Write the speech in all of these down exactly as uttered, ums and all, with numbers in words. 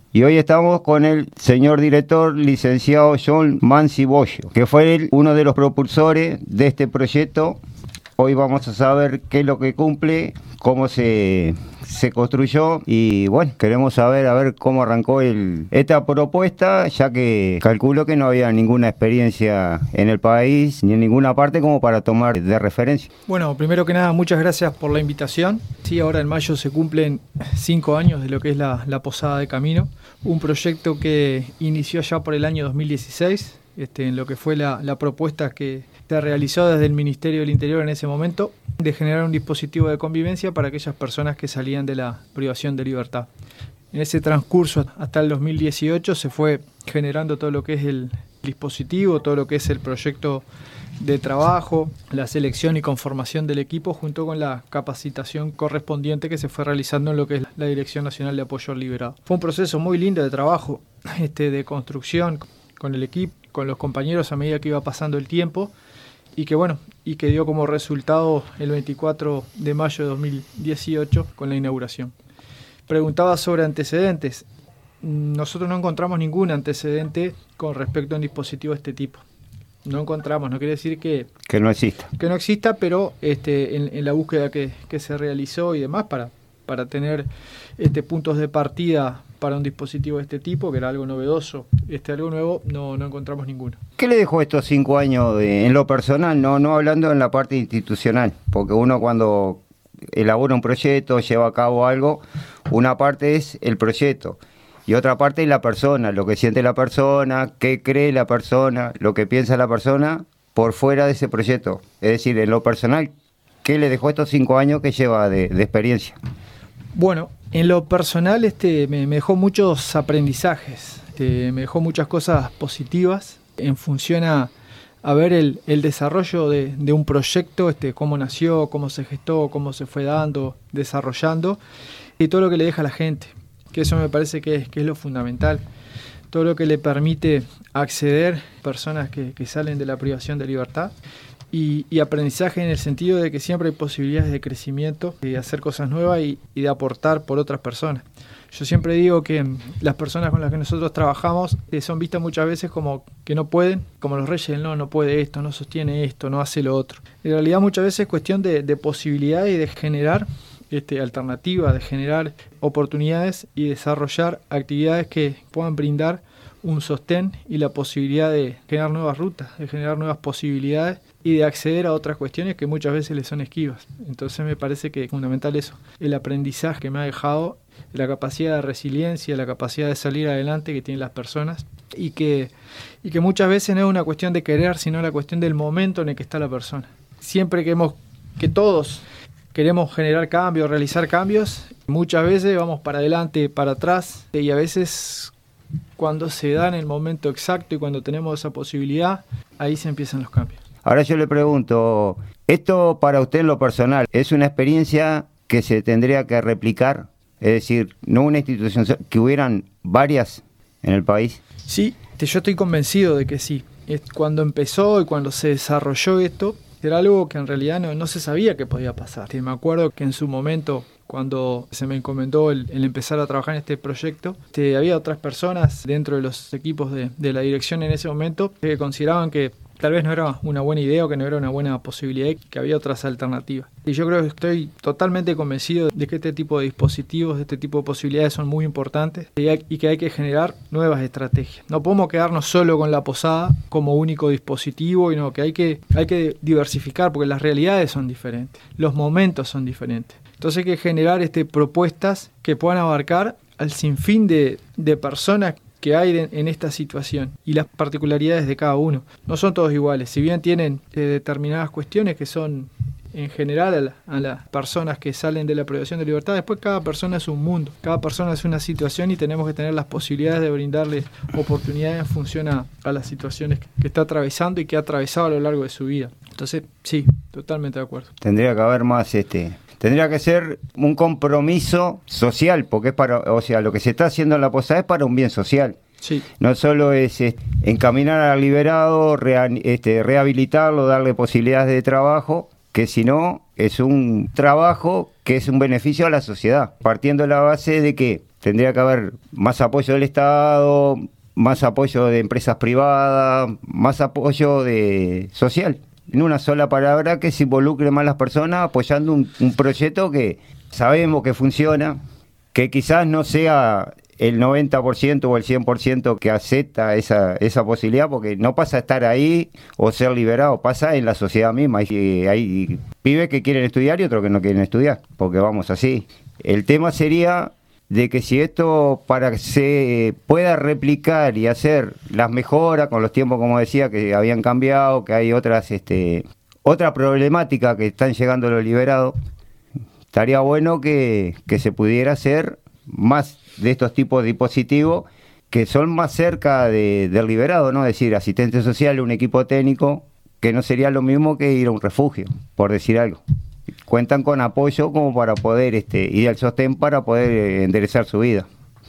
Y hoy estamos con el señor director, licenciado John Mancibollo, que fue el, uno de los propulsores de este proyecto. Hoy vamos a saber qué es lo que cumple, cómo se, se construyó y bueno, queremos saber a ver cómo arrancó el, esta propuesta, ya que calculo que no había ninguna experiencia en el país ni en ninguna parte como para tomar de referencia. Bueno, primero que nada, muchas gracias por la invitación. Sí, ahora en mayo se cumplen cinco años de lo que es la, la Posada de Camino, un proyecto que inició ya por el año dos mil dieciséis, este, en lo que fue la, la propuesta que se realizó desde el Ministerio del Interior en ese momento, de generar un dispositivo de convivencia para aquellas personas que salían de la privación de libertad. En ese transcurso hasta el dos mil dieciocho se fue generando todo lo que es el dispositivo, todo lo que es el proyecto de trabajo, la selección y conformación del equipo junto con la capacitación correspondiente que se fue realizando en lo que es la Dirección Nacional de Apoyo al Liberado. Fue un proceso muy lindo de trabajo, este, de construcción con el equipo, con los compañeros a medida que iba pasando el tiempo, y que bueno, y que dio como resultado el veinticuatro de mayo de dos mil dieciocho con la inauguración. Preguntaba sobre antecedentes. Nosotros no encontramos ningún antecedente con respecto a un dispositivo de este tipo. No encontramos, no quiere decir que... Que no exista. Que no exista, pero este, en, en la búsqueda que, que se realizó y demás para, para tener este, puntos de partida para un dispositivo de este tipo, que era algo novedoso, este algo nuevo, no, no encontramos ninguno. ¿Qué le dejó estos cinco años de, en lo personal, no, no hablando en la parte institucional? Porque uno cuando elabora un proyecto, lleva a cabo algo, una parte es el proyecto y otra parte es la persona, lo que siente la persona, qué cree la persona, lo que piensa la persona por fuera de ese proyecto. Es decir, en lo personal, ¿qué le dejó estos cinco años que lleva de, de experiencia? Bueno, en lo personal este, me, me dejó muchos aprendizajes, este, me dejó muchas cosas positivas en función a, a ver el, el desarrollo de, de un proyecto, este, cómo nació, cómo se gestó, cómo se fue dando, desarrollando, y todo lo que le deja a la gente, que eso me parece que es, que es lo fundamental. Todo lo que le permite acceder a personas que, que salen de la privación de libertad. Y, y aprendizaje en el sentido de que siempre hay posibilidades de crecimiento, de hacer cosas nuevas y, y de aportar por otras personas. Yo siempre digo que las personas con las que nosotros trabajamos eh, son vistas muchas veces como que no pueden, como los reyes, no, no puede esto, no sostiene esto, no hace lo otro. En realidad muchas veces es cuestión de, de posibilidades y de generar este, alternativas, de generar oportunidades y desarrollar actividades que puedan brindar un sostén y la posibilidad de generar nuevas rutas, de generar nuevas posibilidades y de acceder a otras cuestiones que muchas veces les son esquivas. Entonces me parece que es fundamental eso, el aprendizaje que me ha dejado, la capacidad de resiliencia, la capacidad de salir adelante que tienen las personas y que, y que muchas veces no es una cuestión de querer, sino la cuestión del momento en el que está la persona. Siempre que, hemos, que todos queremos generar cambios, realizar cambios, muchas veces vamos para adelante, para atrás y a veces cuando se da en el momento exacto y cuando tenemos esa posibilidad, ahí se empiezan los cambios. Ahora yo le pregunto, ¿esto para usted en lo personal es una experiencia que se tendría que replicar? Es decir, no una institución, que hubieran varias en el país. Sí, yo estoy convencido de que sí. Cuando empezó y cuando se desarrolló esto, era algo que en realidad no, no se sabía que podía pasar. Me acuerdo que en su momento, cuando se me encomendó el, el empezar a trabajar en este proyecto, este, había otras personas dentro de los equipos de, de la dirección en ese momento que consideraban que tal vez no era una buena idea o que no era una buena posibilidad, que había otras alternativas. Y yo creo que estoy totalmente convencido de que este tipo de dispositivos, de este tipo de posibilidades son muy importantes y, hay, y que hay que generar nuevas estrategias. No podemos quedarnos solo con la posada como único dispositivo, y no, que hay que, hay que diversificar porque las realidades son diferentes, los momentos son diferentes. Entonces hay que generar este, propuestas que puedan abarcar al sinfín de, de personas que hay de, en esta situación y las particularidades de cada uno. No son todos iguales, si bien tienen eh, determinadas cuestiones que son en general a, la, a las personas que salen de la privación de libertad, después cada persona es un mundo, cada persona es una situación y tenemos que tener las posibilidades de brindarle oportunidades en función a, a las situaciones que, que está atravesando y que ha atravesado a lo largo de su vida. Entonces, sí, totalmente de acuerdo. Tendría que haber más este... Tendría que ser un compromiso social, porque es para, o sea, lo que se está haciendo en la posada es para un bien social. Sí. No solo es este, encaminar al liberado, rea, este, rehabilitarlo, darle posibilidades de trabajo, que si no es un trabajo que es un beneficio a la sociedad, partiendo de la base de que tendría que haber más apoyo del Estado, más apoyo de empresas privadas, más apoyo de social. En una sola palabra, que se involucre más las personas apoyando un, un proyecto que sabemos que funciona, que quizás no sea el noventa por ciento o el cien por ciento que acepta esa, esa posibilidad, porque no pasa a estar ahí o ser liberado, pasa en la sociedad misma. Hay, hay pibes que quieren estudiar y otros que no quieren estudiar, porque vamos así. El tema sería de que si esto, para que se pueda replicar y hacer las mejoras con los tiempos, como decía, que habían cambiado, que hay otras este, otra problemática que están llegando los liberados, estaría bueno que, que se pudiera hacer más de estos tipos de dispositivos que son más cerca de, del liberado, ¿no? Es decir, asistente social, un equipo técnico, que no sería lo mismo que ir a un refugio, por decir algo. Cuentan con apoyo como para poder, este, y el sostén para poder enderezar su vida.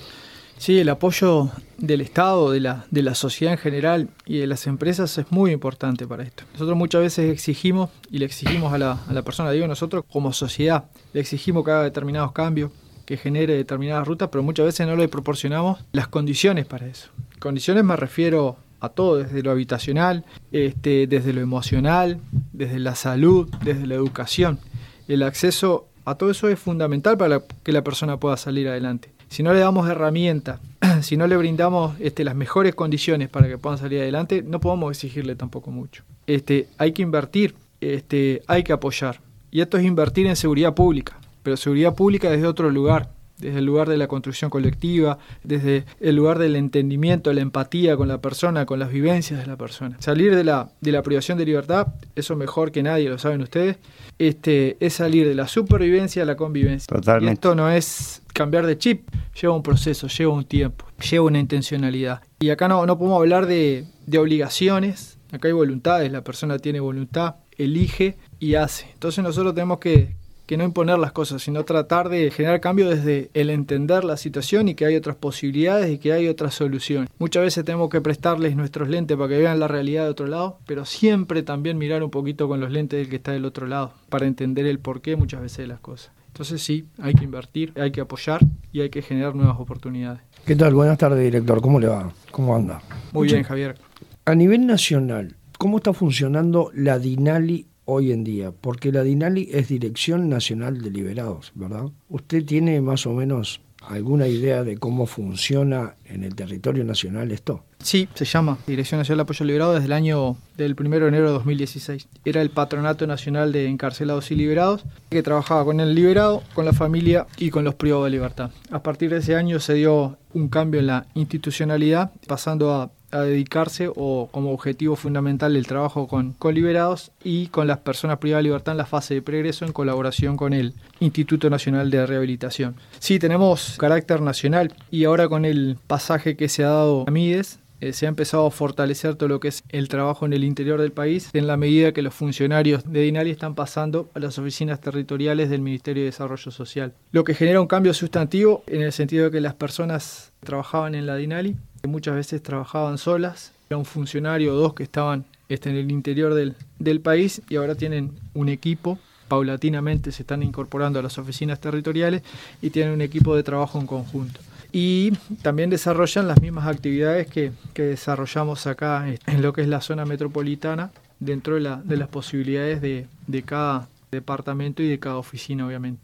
Sí, el apoyo del Estado, de la, de la sociedad en general y de las empresas es muy importante para esto. Nosotros muchas veces exigimos, y le exigimos a la, a la persona, digo nosotros como sociedad, le exigimos que haga determinados cambios, que genere determinadas rutas, pero muchas veces no le proporcionamos las condiciones para eso. Condiciones me refiero a todo, desde lo habitacional, este, desde lo emocional, desde la salud, desde la educación. El acceso a todo eso es fundamental para la, que la persona pueda salir adelante. Si no le damos herramientas, si no le brindamos este, las mejores condiciones para que puedan salir adelante, no podemos exigirle tampoco mucho. Este, hay que invertir, este, hay que apoyar. Y esto es invertir en seguridad pública, pero seguridad pública desde otro lugar, desde el lugar de la construcción colectiva, desde el lugar del entendimiento, la empatía con la persona, con las vivencias de la persona. Salir de la, de la privación de libertad, eso mejor que nadie, lo saben ustedes, este, es salir de la supervivencia a la convivencia. Totalmente. Y esto no es cambiar de chip, lleva un proceso, lleva un tiempo, lleva una intencionalidad. Y acá no, no podemos hablar de, de obligaciones, acá hay voluntades, la persona tiene voluntad, elige y hace. Entonces nosotros tenemos que, que no imponer las cosas, sino tratar de generar cambio desde el entender la situación y que hay otras posibilidades y que hay otras soluciones. Muchas veces tenemos que prestarles nuestros lentes para que vean la realidad de otro lado, pero siempre también mirar un poquito con los lentes del que está del otro lado, para entender el porqué muchas veces de las cosas. Entonces sí, hay que invertir, hay que apoyar y hay que generar nuevas oportunidades. ¿Qué tal? Buenas tardes, director. ¿Cómo le va? ¿Cómo anda? Muy bien, Javier. A nivel nacional, ¿cómo está funcionando la DINALI hoy en día? Porque la DINALI es Dirección Nacional de Liberados, ¿verdad? ¿Usted tiene más o menos alguna idea de cómo funciona en el territorio nacional esto? Sí, se llama Dirección Nacional de Apoyo Liberado desde el año del primero de enero de dos mil dieciséis. Era el Patronato Nacional de Encarcelados y Liberados, que trabajaba con el liberado, con la familia y con los privados de libertad. A partir de ese año se dio un cambio en la institucionalidad, pasando a a dedicarse o como objetivo fundamental el trabajo con, con liberados y con las personas privadas de libertad en la fase de pregreso en colaboración con el Instituto Nacional de Rehabilitación. Sí, tenemos carácter nacional y ahora con el pasaje que se ha dado a Mides, eh, se ha empezado a fortalecer todo lo que es el trabajo en el interior del país en la medida que los funcionarios de DINALI están pasando a las oficinas territoriales del Ministerio de Desarrollo Social. Lo que genera un cambio sustantivo en el sentido de que las personas que trabajaban en la DINALI que muchas veces trabajaban solas, era un funcionario o dos que estaban este, en el interior del, del país y ahora tienen un equipo, paulatinamente se están incorporando a las oficinas territoriales y tienen un equipo de trabajo en conjunto. Y también desarrollan las mismas actividades que, que desarrollamos acá en lo que es la zona metropolitana, dentro de, la, de las posibilidades de, de cada departamento y de cada oficina, obviamente.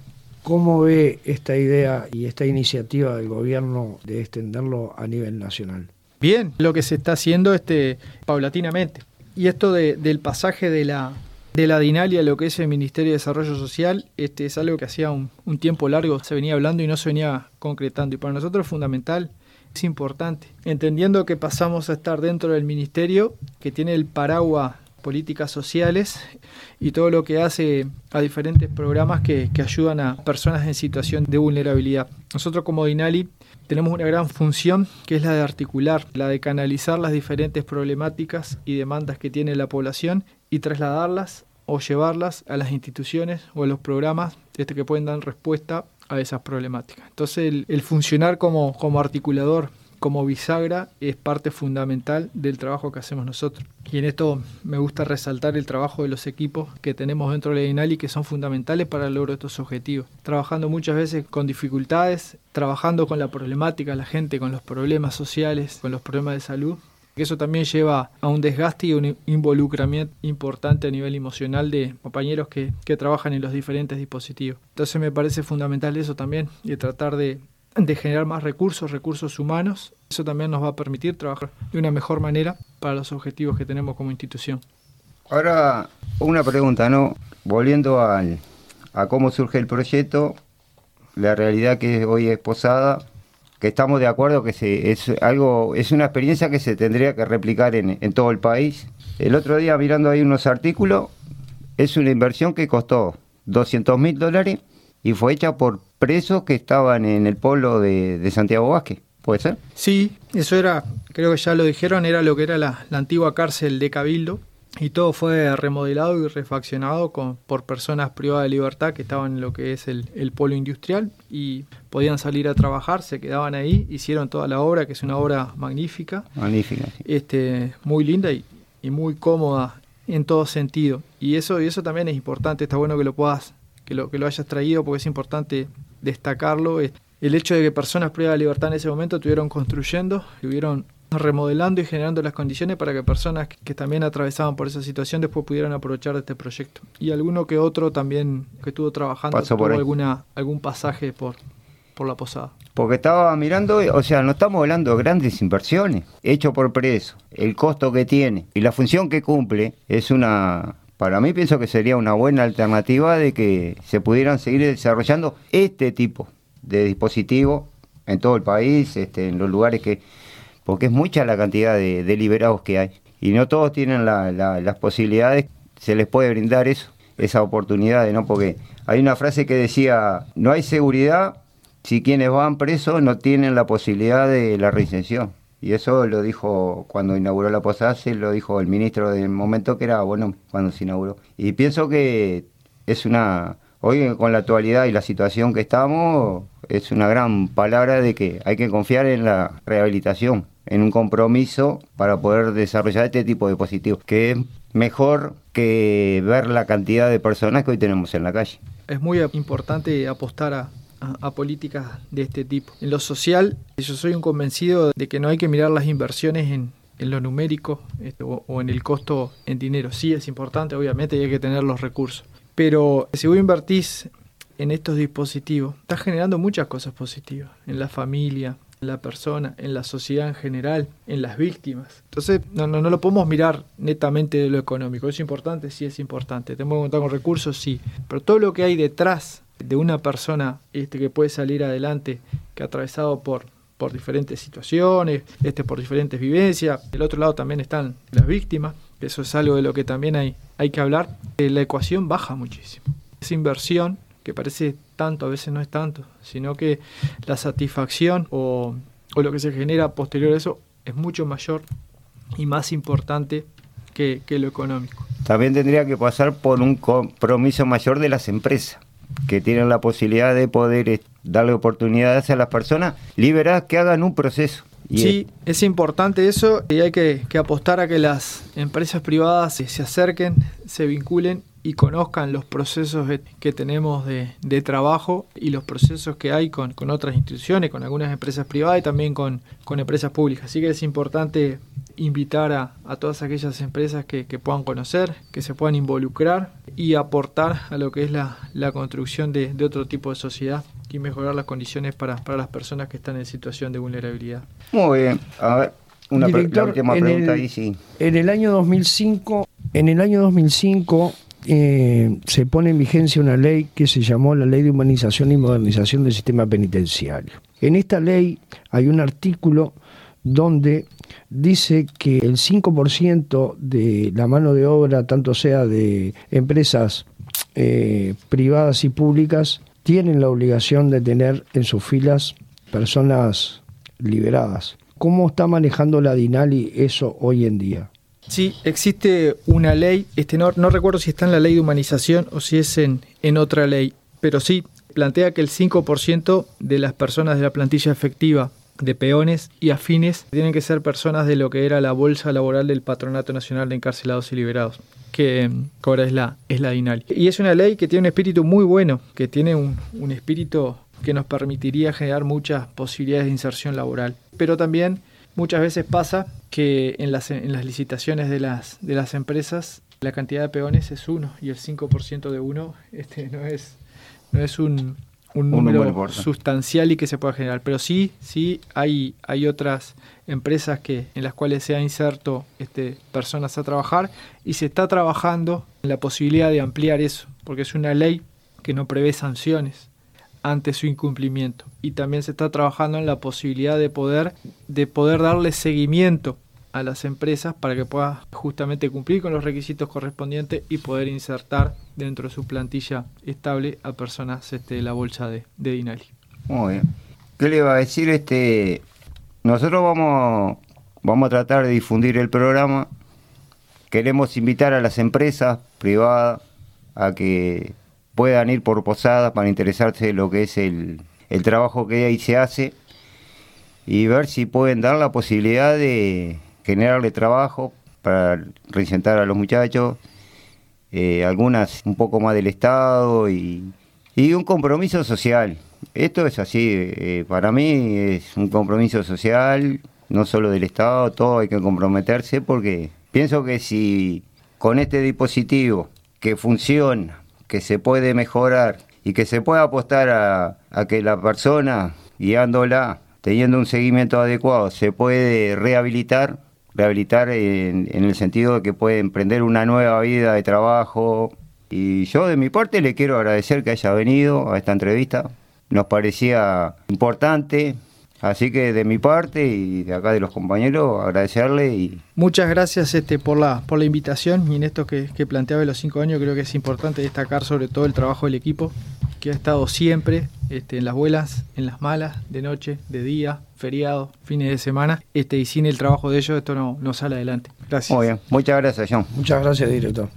¿Cómo ve esta idea y esta iniciativa del gobierno de extenderlo a nivel nacional? Bien, lo que se está haciendo este, paulatinamente. Y esto de, del pasaje de la, de la DINALI a lo que es el Ministerio de Desarrollo Social este, es algo que hacía un, un tiempo largo se venía hablando y no se venía concretando. Y para nosotros es fundamental, es importante. Entendiendo que pasamos a estar dentro del ministerio, que tiene el paraguas políticas sociales y todo lo que hace a diferentes programas que, que ayudan a personas en situación de vulnerabilidad. Nosotros como DINALI tenemos una gran función que es la de articular, la de canalizar las diferentes problemáticas y demandas que tiene la población y trasladarlas o llevarlas a las instituciones o a los programas este, que pueden dar respuesta a esas problemáticas. Entonces el, el funcionar como, como articulador como bisagra es parte fundamental del trabajo que hacemos nosotros. Y en esto me gusta resaltar el trabajo de los equipos que tenemos dentro de la DINALI, que son fundamentales para el logro de estos objetivos. Trabajando muchas veces con dificultades, trabajando con la problemática de la gente, con los problemas sociales, con los problemas de salud. Que eso también lleva a un desgaste y un involucramiento importante a nivel emocional de compañeros que, que trabajan en los diferentes dispositivos. Entonces me parece fundamental eso también, y tratar de, de generar más recursos, recursos humanos. Eso también nos va a permitir trabajar de una mejor manera para los objetivos que tenemos como institución. Ahora, una pregunta, ¿no? Volviendo al, a cómo surge el proyecto, la realidad que hoy es Posada, que estamos de acuerdo que se, es algo, es una experiencia que se tendría que replicar en, en todo el país. El otro día, mirando ahí unos artículos, es una inversión que costó doscientos mil dólares y fue hecha por presos que estaban en el polo de, de Santiago Vázquez. ¿Puede ser? Sí, eso era, creo que ya lo dijeron, era lo que era la, la antigua cárcel de Cabildo, y todo fue remodelado y refaccionado con, por personas privadas de libertad que estaban en lo que es el, el polo industrial y podían salir a trabajar, se quedaban ahí, hicieron toda la obra, que es una obra magnífica, magnífica sí. este, muy linda y, y muy cómoda en todo sentido. Y eso, y eso también es importante, está bueno que lo puedas, que lo, que lo hayas traído, porque es importante destacarlo. El hecho de que personas privadas de libertad en ese momento estuvieron construyendo, estuvieron remodelando y generando las condiciones para que personas que, que también atravesaban por esa situación después pudieran aprovechar de este proyecto. Y alguno que otro también que estuvo trabajando pasó tuvo por alguna, algún pasaje por, por la Posada. Porque estaba mirando, o sea, no estamos hablando de grandes inversiones, hecho por preso, el costo que tiene y la función que cumple es una... Para mí pienso que sería una buena alternativa de que se pudieran seguir desarrollando este tipo de dispositivos en todo el país, este, en los lugares que... Porque es mucha la cantidad de, de liberados que hay. Y no todos tienen la, la, las posibilidades, se les puede brindar eso, esa oportunidad, ¿no? Porque hay una frase que decía, no hay seguridad si quienes van presos no tienen la posibilidad de la reinserción. Y eso lo dijo cuando inauguró la Posada, se lo dijo el ministro del momento, que era bueno cuando se inauguró. Y pienso que es una... Hoy con la actualidad y la situación que estamos, es una gran palabra de que hay que confiar en la rehabilitación, en un compromiso para poder desarrollar este tipo de dispositivos, que es mejor que ver la cantidad de personas que hoy tenemos en la calle. Es muy importante apostar a, a, a políticas de este tipo. En lo social, yo soy un convencido de que no hay que mirar las inversiones en, en lo numérico este, o, o en el costo en dinero. Sí es importante, obviamente, y hay que tener los recursos. Pero si vos invertís en estos dispositivos, estás generando muchas cosas positivas en la familia, en la persona, en la sociedad en general, en las víctimas. Entonces no, no, no lo podemos mirar netamente de lo económico. ¿Es importante? Sí, es importante. ¿Tenemos que contar con recursos? Sí. Pero todo lo que hay detrás de una persona este, que puede salir adelante, que ha atravesado por, por diferentes situaciones, este, por diferentes vivencias. Del otro lado también están las víctimas. Eso es algo de lo que también hay, hay que hablar. Eh, la ecuación baja muchísimo. Esa inversión, que parece tanto, a veces no es tanto, sino que la satisfacción o, o lo que se genera posterior a eso es mucho mayor y más importante que, que lo económico. También tendría que pasar por un compromiso mayor de las empresas, que tienen la posibilidad de poder eh, darle oportunidades a las personas liberadas que hagan un proceso. Y sí, es, es importante eso y hay que, que apostar a que las empresas privadas se, se acerquen, se vinculen y conozcan los procesos que tenemos de, de trabajo y los procesos que hay con, con otras instituciones, con algunas empresas privadas y también con, con empresas públicas. Así que es importante invitar a, a todas aquellas empresas que, que puedan conocer, que se puedan involucrar y aportar a lo que es la, la construcción de, de otro tipo de sociedad y mejorar las condiciones para, para las personas que están en situación de vulnerabilidad. Muy bien. A ver, una Director, pre- la última pregunta el, ahí, sí. En el año dos mil cinco, en el año dos mil cinco eh, se pone en vigencia una ley que se llamó la Ley de Humanización y Modernización del Sistema Penitenciario. En esta ley hay un artículo donde dice que el cinco por ciento de la mano de obra, tanto sea de empresas eh, privadas y públicas, tienen la obligación de tener en sus filas personas liberadas. ¿Cómo está manejando la DINALI eso hoy en día? Sí, existe una ley, este no, no recuerdo si está en la ley de humanización o si es en, en otra ley, pero sí plantea que el cinco por ciento de las personas de la plantilla efectiva de peones y afines tienen que ser personas de lo que era la bolsa laboral del Patronato Nacional de Encarcelados y Liberados, que, que ahora es la, es la DINALI. Y es una ley que tiene un espíritu muy bueno, que tiene un, un espíritu que nos permitiría generar muchas posibilidades de inserción laboral. Pero también muchas veces pasa que en las, en las licitaciones de las, de las empresas la cantidad de peones es uno y el cinco por ciento de uno este, no es, no es un... un número, un número sustancial y que se pueda generar, pero sí, sí hay, hay otras empresas que, en las cuales se ha inserto este, personas a trabajar y se está trabajando en la posibilidad de ampliar eso, porque es una ley que no prevé sanciones ante su incumplimiento y también se está trabajando en la posibilidad de poder, de poder darle seguimiento a las empresas para que pueda justamente cumplir con los requisitos correspondientes y poder insertar dentro de su plantilla estable a personas este, de la bolsa de, de DINALI. Muy bien. ¿Qué le iba a decir? Este, nosotros vamos, vamos a tratar de difundir el programa. Queremos invitar a las empresas privadas a que puedan ir por posadas para interesarse en lo que es el, el trabajo que ahí se hace y ver si pueden dar la posibilidad de generarle trabajo para reinsertar a los muchachos, eh, algunas un poco más del Estado y, y un compromiso social. Esto es así, eh, para mí es un compromiso social, no solo del Estado, todo hay que comprometerse porque pienso que si con este dispositivo que funciona, que se puede mejorar y que se puede apostar a, a que la persona guiándola, teniendo un seguimiento adecuado, se puede rehabilitar, rehabilitar en, en el sentido de que puede emprender una nueva vida de trabajo. Y yo de mi parte le quiero agradecer que haya venido a esta entrevista, nos parecía importante, así que de mi parte y de acá de los compañeros agradecerle. Y muchas gracias este, por, la, por la invitación y en esto que, que planteaba de los cinco años creo que es importante destacar sobre todo el trabajo del equipo que ha estado siempre este, en las buenas, en las malas, de noche, de día, feriados, fines de semana, este, y sin el trabajo de ellos esto no, no sale adelante. Gracias. Muy bien, muchas gracias, John. Muchas gracias, director.